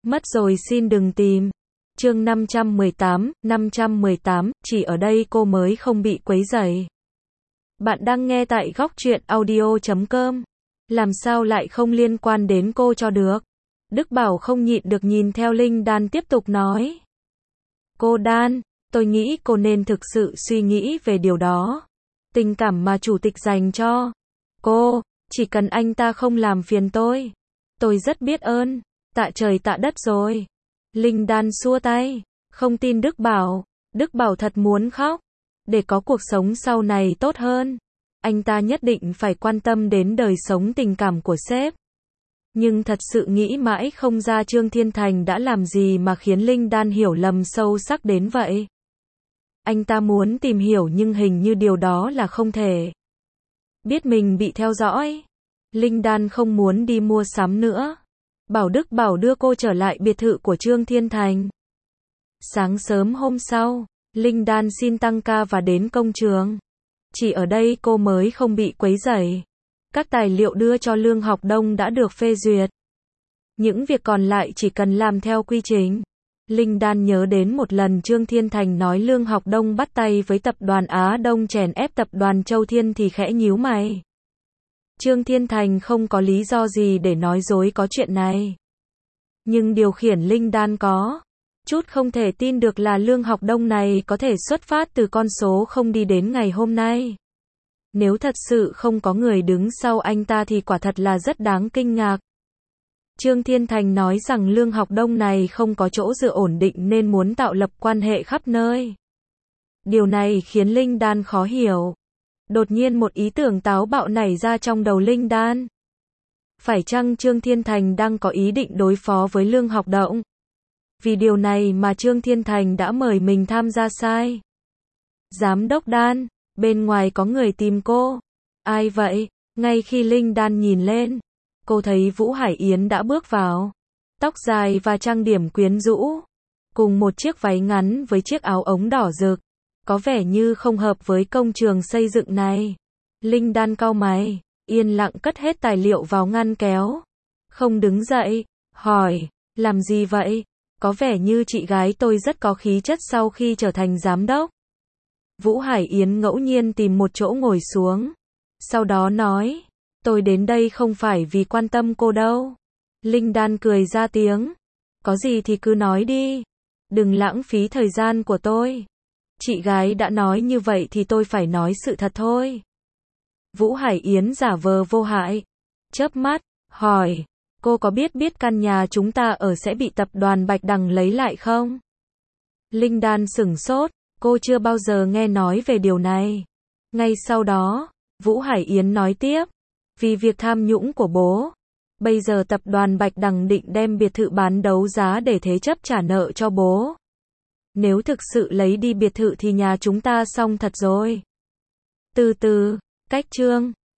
Mất rồi xin đừng tìm. Chương 518, chỉ ở đây cô mới không bị quấy rầy. Bạn đang nghe tại góc truyện audio.com. Làm sao lại không liên quan đến cô cho được? Đức Bảo không nhịn được nhìn theo Linh Đan tiếp tục nói. Cô Đan, tôi nghĩ cô nên thực sự suy nghĩ về điều đó. Tình cảm mà chủ tịch dành cho cô, chỉ cần anh ta không làm phiền tôi rất biết ơn. Tạ trời tạ đất rồi. Linh Đan xua tay, không tin Đức Bảo. Đức Bảo thật muốn khóc. Để có cuộc sống sau này tốt hơn, anh ta nhất định phải quan tâm đến đời sống tình cảm của sếp. Nhưng thật sự nghĩ mãi không ra Trương Thiên Thành đã làm gì mà khiến Linh Đan hiểu lầm sâu sắc đến vậy. Anh ta muốn tìm hiểu nhưng hình như điều đó là không thể. Biết mình bị theo dõi, Linh Đan không muốn đi mua sắm nữa. Bảo Đức Bảo đưa cô trở lại biệt thự của Trương Thiên Thành. Sáng sớm hôm sau, Linh Đan xin tăng ca và đến công trường. Chỉ ở đây cô mới không bị quấy rầy. Các tài liệu đưa cho Lương Học Đông đã được phê duyệt. Những việc còn lại chỉ cần làm theo quy trình. Linh Đan nhớ đến một lần Trương Thiên Thành nói Lương Học Đông bắt tay với tập đoàn Á Đông chèn ép tập đoàn Châu Thiên thì khẽ nhíu mày. Trương Thiên Thành không có lý do gì để nói dối có chuyện này. Nhưng điều khiển Linh Đan có chút không thể tin được là Lương Học Đông này có thể xuất phát từ con số không đi đến ngày hôm nay. Nếu thật sự không có người đứng sau anh ta thì quả thật là rất đáng kinh ngạc. Trương Thiên Thành nói rằng Lương Học Đông này không có chỗ dựa ổn định nên muốn tạo lập quan hệ khắp nơi. Điều này khiến Linh Đan khó hiểu. Đột nhiên một ý tưởng táo bạo nảy ra trong đầu Linh Đan. Phải chăng Trương Thiên Thành đang có ý định đối phó với Lương Học Đông? Vì điều này mà Trương Thiên Thành đã mời mình tham gia sai. Giám đốc Đan, bên ngoài có người tìm cô. Ai vậy? Ngay khi Linh Đan nhìn lên, cô thấy Vũ Hải Yến đã bước vào. Tóc dài và trang điểm quyến rũ, cùng một chiếc váy ngắn với chiếc áo ống đỏ rực. Có vẻ như không hợp với công trường xây dựng này. Linh Đan cau mày, yên lặng cất hết tài liệu vào ngăn kéo. Không đứng dậy, hỏi, làm gì vậy? Có vẻ như chị gái tôi rất có khí chất sau khi trở thành giám đốc. Vũ Hải Yến ngẫu nhiên tìm một chỗ ngồi xuống. Sau đó nói, tôi đến đây không phải vì quan tâm cô đâu. Linh Đan cười ra tiếng. Có gì thì cứ nói đi. Đừng lãng phí thời gian của tôi. Chị gái đã nói như vậy thì tôi phải nói sự thật thôi. Vũ Hải Yến giả vờ vô hại. Chớp mắt, hỏi, cô có biết căn nhà chúng ta ở sẽ bị tập đoàn Bạch Đằng lấy lại không? Linh Đan sửng sốt, cô chưa bao giờ nghe nói về điều này. Ngay sau đó, Vũ Hải Yến nói tiếp, vì việc tham nhũng của bố. Bây giờ tập đoàn Bạch Đằng định đem biệt thự bán đấu giá để thế chấp trả nợ cho bố. Nếu thực sự lấy đi biệt thự thì nhà chúng ta xong thật rồi. Từ từ, cách Trương